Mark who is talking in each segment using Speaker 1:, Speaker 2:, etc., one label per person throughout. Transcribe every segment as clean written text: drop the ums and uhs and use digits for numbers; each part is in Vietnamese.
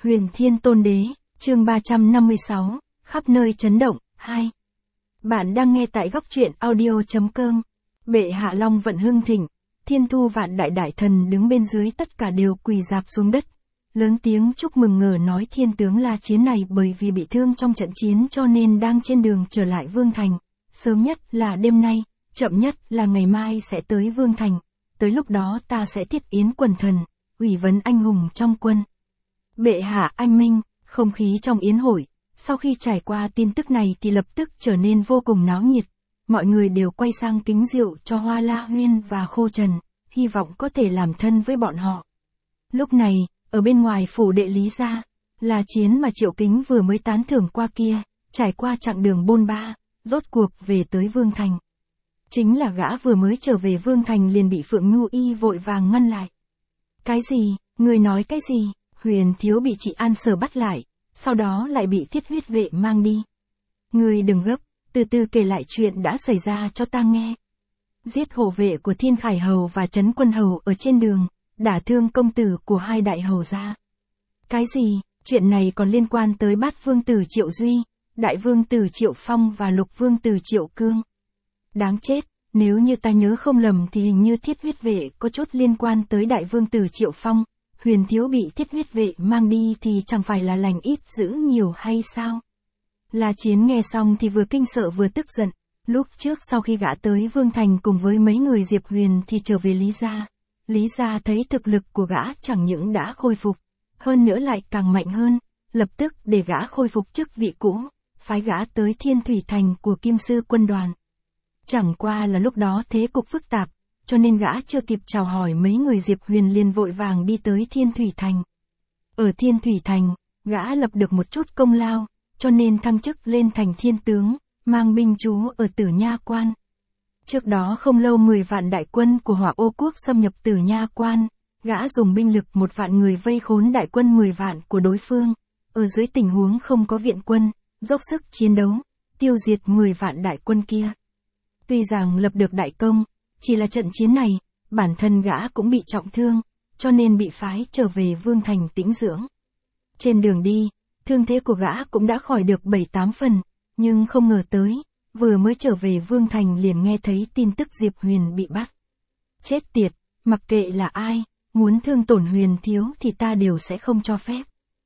Speaker 1: Huyền Thiên Tôn Đế, chương 356, khắp nơi chấn động, 2. Bạn đang nghe tại góc truyện audio.com. Bệ hạ long vận hưng thịnh, thiên thu vạn đại đại thần đứng bên dưới tất cả đều quỳ rạp xuống đất. Lớn tiếng chúc mừng ngờ nói thiên tướng La Chiến này bởi vì bị thương trong trận chiến cho nên đang trên đường trở lại Vương Thành. Sớm nhất là đêm nay, chậm nhất là ngày mai sẽ tới Vương Thành. Tới lúc đó ta sẽ thiết yến quần thần, ủy vấn anh hùng trong quân. Bệ hạ anh minh, không khí trong yến hội, sau khi trải qua tin tức này thì lập tức trở nên vô cùng náo nhiệt. Mọi người đều quay sang kính rượu cho Hoa La Huyên và Khô Trần, hy vọng có thể làm thân với bọn họ. Lúc này, ở bên ngoài phủ đệ Lý gia, La Chiến mà Triệu Kính vừa mới tán thưởng qua kia, trải qua chặng đường bôn ba, rốt cuộc về tới Vương Thành. Chính là gã vừa mới trở về Vương Thành liền bị Phượng Nhu Y vội vàng ngăn lại. Cái gì, người nói cái gì? Huyền thiếu bị chị An Sở bắt lại, sau đó lại bị Thiết Huyết vệ mang đi. Người đừng gấp, từ từ kể lại chuyện đã xảy ra cho ta nghe. Giết hộ vệ của Thiên Khải Hầu và Trấn Quân Hầu ở trên đường, đả thương công tử của hai đại hầu gia. Cái gì, chuyện này còn liên quan tới Bát Vương tử Triệu Duy, Đại Vương tử Triệu Phong và Lục Vương tử Triệu Cương. Đáng chết, nếu như ta nhớ không lầm thì hình như Thiết Huyết vệ có chút liên quan tới Đại Vương tử Triệu Phong. Huyền thiếu bị Thiết Huyết vệ mang đi thì chẳng phải là lành ít dữ nhiều hay sao? La Chiến nghe xong thì vừa kinh sợ vừa tức giận. Lúc trước sau khi gã tới Vương Thành cùng với mấy người Diệp Huyền thì trở về Lý gia. Lý gia thấy thực lực của gã chẳng những đã khôi phục, hơn nữa lại càng mạnh hơn, lập tức để gã khôi phục chức vị cũ, phái gã tới Thiên Thủy Thành của Kim Sư quân đoàn. Chẳng qua là lúc đó thế cục phức tạp, cho nên gã chưa kịp chào hỏi mấy người Diệp Huyền liền vội vàng đi tới Thiên Thủy Thành. Ở Thiên Thủy Thành, gã lập được một chút công lao, cho nên thăng chức lên thành thiên tướng, mang binh trú ở Tử Nha Quan. Trước đó không lâu 10 vạn đại quân của Hỏa Ô Quốc xâm nhập Tử Nha Quan, gã dùng binh lực 1 vạn người vây khốn đại quân 10 vạn của đối phương, ở dưới tình huống không có viện quân, dốc sức chiến đấu, tiêu diệt 10 vạn đại quân kia. Tuy rằng lập được đại công, chỉ là trận chiến này, bản thân gã cũng bị trọng thương, cho nên bị phái trở về Vương Thành tĩnh dưỡng. Trên đường đi, thương thế của gã cũng đã khỏi được 7-8 phần, nhưng không ngờ tới, vừa mới trở về Vương Thành liền nghe thấy tin tức Diệp Huyền bị bắt. Chết tiệt, mặc kệ là ai, muốn thương tổn Huyền thiếu thì ta đều sẽ không cho phép.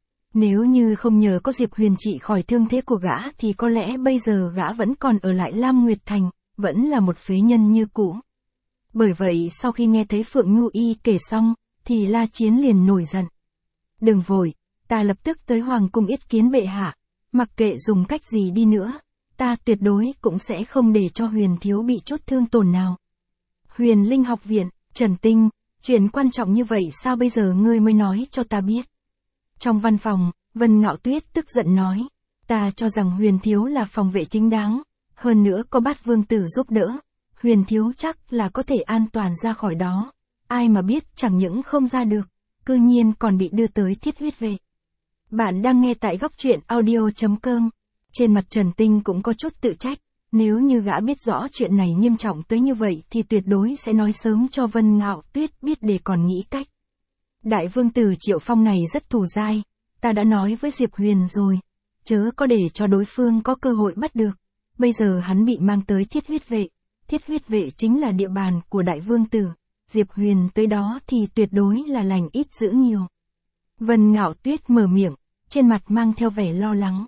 Speaker 1: Nếu như không nhờ có Diệp Huyền trị khỏi thương thế của gã thì có lẽ bây giờ gã vẫn còn ở lại Lam Nguyệt Thành, vẫn là một phế nhân như cũ. Bởi vậy sau khi nghe thấy Phượng Nhu Y kể xong, thì La Chiến liền nổi giận. Đừng vội, ta lập tức tới Hoàng cung yết kiến bệ hạ, mặc kệ dùng cách gì đi nữa, ta tuyệt đối cũng sẽ không để cho Huyền thiếu bị chút thương tổn nào. Huyền Linh học viện, Trần Tinh, chuyện quan trọng như vậy sao bây giờ ngươi mới nói cho ta biết? Trong văn phòng, Vân Ngạo Tuyết tức giận nói, ta cho rằng Huyền thiếu là phòng vệ chính đáng, hơn nữa có Bát Vương tử giúp đỡ, Huyền thiếu chắc là có thể an toàn ra khỏi đó. Ai mà biết chẳng những không ra được, cư nhiên còn bị đưa tới Thiết Huyết vệ. Bạn đang nghe tại góc truyện audio.com. Trên mặt Trần Tinh cũng có chút tự trách, nếu như gã biết rõ chuyện này nghiêm trọng tới như vậy thì tuyệt đối sẽ nói sớm cho Vân Ngạo Tuyết biết để còn nghĩ cách. Đại Vương tử Triệu Phong này rất thù dai, ta đã nói với Diệp Huyền rồi, chớ có để cho đối phương có cơ hội bắt được. Bây giờ hắn bị mang tới Thiết Huyết vệ, Thiết Huyết vệ chính là địa bàn của Đại Vương tử, Diệp Huyền tới đó thì tuyệt đối là lành ít dữ nhiều. Vân Ngạo Tuyết mở miệng, trên mặt mang theo vẻ lo lắng.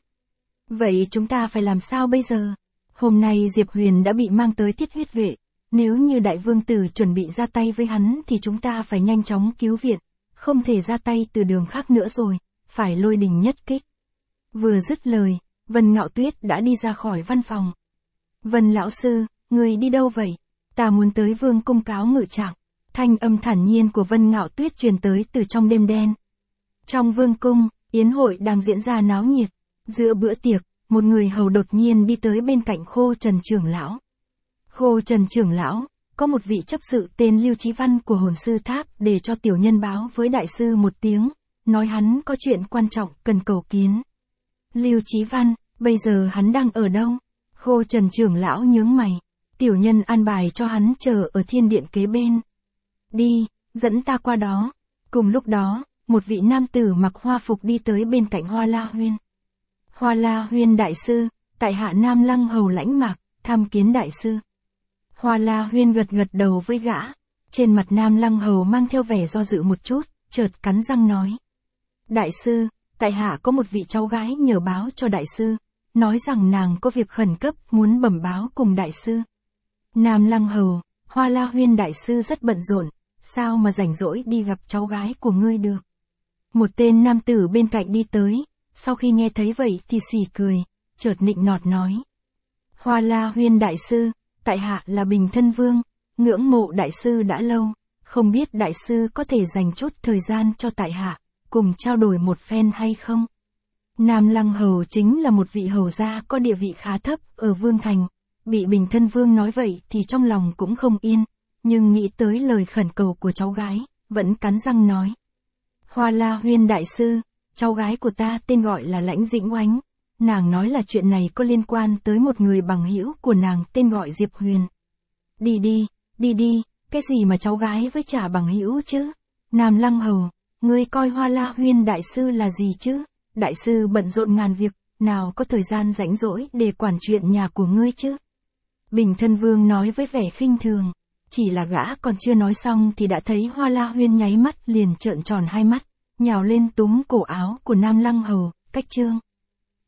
Speaker 1: Vậy chúng ta phải làm sao bây giờ? Hôm nay Diệp Huyền đã bị mang tới Thiết Huyết vệ, nếu như Đại Vương tử chuẩn bị ra tay với hắn thì chúng ta phải nhanh chóng cứu viện, không thể ra tay từ đường khác nữa rồi, phải lôi đình nhất kích. Vừa dứt lời, Vân Ngạo Tuyết đã đi ra khỏi văn phòng. Vân lão sư, người đi đâu vậy? Ta muốn tới Vương cung cáo ngự trạng. Thanh âm thản nhiên của Vân Ngạo Tuyết truyền tới từ trong đêm đen. Trong Vương cung, yến hội đang diễn ra náo nhiệt. Giữa bữa tiệc, một người hầu đột nhiên đi tới bên cạnh Khô Trần trưởng lão. Khô Trần trưởng lão, có một vị chấp sự tên Lưu Chí Văn của Hồn Sư Tháp để cho tiểu nhân báo với đại sư một tiếng, nói hắn có chuyện quan trọng cần cầu kiến. Lưu Chí Văn, bây giờ hắn đang ở đâu? Khô Trần trưởng lão nhướng mày, tiểu nhân an bài cho hắn chờ ở thiên điện kế bên. Đi, dẫn ta qua đó. Cùng lúc đó, một vị nam tử mặc hoa phục đi tới bên cạnh Hoa La Huyên. Hoa La Huyên đại sư, tại hạ Nam Lăng Hầu Lãnh Mạc, tham kiến đại sư. Hoa La Huyên gật gật đầu với gã. Trên mặt Nam Lăng Hầu mang theo vẻ do dự một chút, chợt cắn răng nói. Đại sư, tại hạ có một vị cháu gái nhờ báo cho đại sư, nói rằng nàng có việc khẩn cấp muốn bẩm báo cùng đại sư. Nam Lăng Hầu, Hoa La Huyên đại sư rất bận rộn, sao mà rảnh rỗi đi gặp cháu gái của ngươi được. Một tên nam tử bên cạnh đi tới, sau khi nghe thấy vậy thì xì cười, chợt nịnh nọt nói. Hoa La Huyên đại sư, tại hạ là Bình Thân Vương, ngưỡng mộ đại sư đã lâu, không biết đại sư có thể dành chút thời gian cho tại hạ, cùng trao đổi một phen hay không? Nam Lăng Hầu chính là một vị hầu gia có địa vị khá thấp ở Vương Thành, bị Bình Thân Vương nói vậy thì trong lòng cũng không yên, nhưng nghĩ tới lời khẩn cầu của cháu gái, vẫn cắn răng nói. Hoa La Huyên đại sư, cháu gái của ta tên gọi là Lãnh Dĩnh Oánh, nàng nói là chuyện này có liên quan tới một người bằng hữu của nàng tên gọi Diệp Huyền. Đi đi, cái gì mà cháu gái với chả bằng hữu chứ? Nam Lăng Hầu, ngươi coi Hoa La Huyên đại sư là gì chứ? Đại sư bận rộn ngàn việc, nào có thời gian rảnh rỗi để quản chuyện nhà của ngươi chứ? Bình Thân Vương nói với vẻ khinh thường, chỉ là gã còn chưa nói xong thì đã thấy Hoa La Huyên nháy mắt liền trợn tròn hai mắt, nhào lên túm cổ áo của Nam Lăng Hầu, cách trương.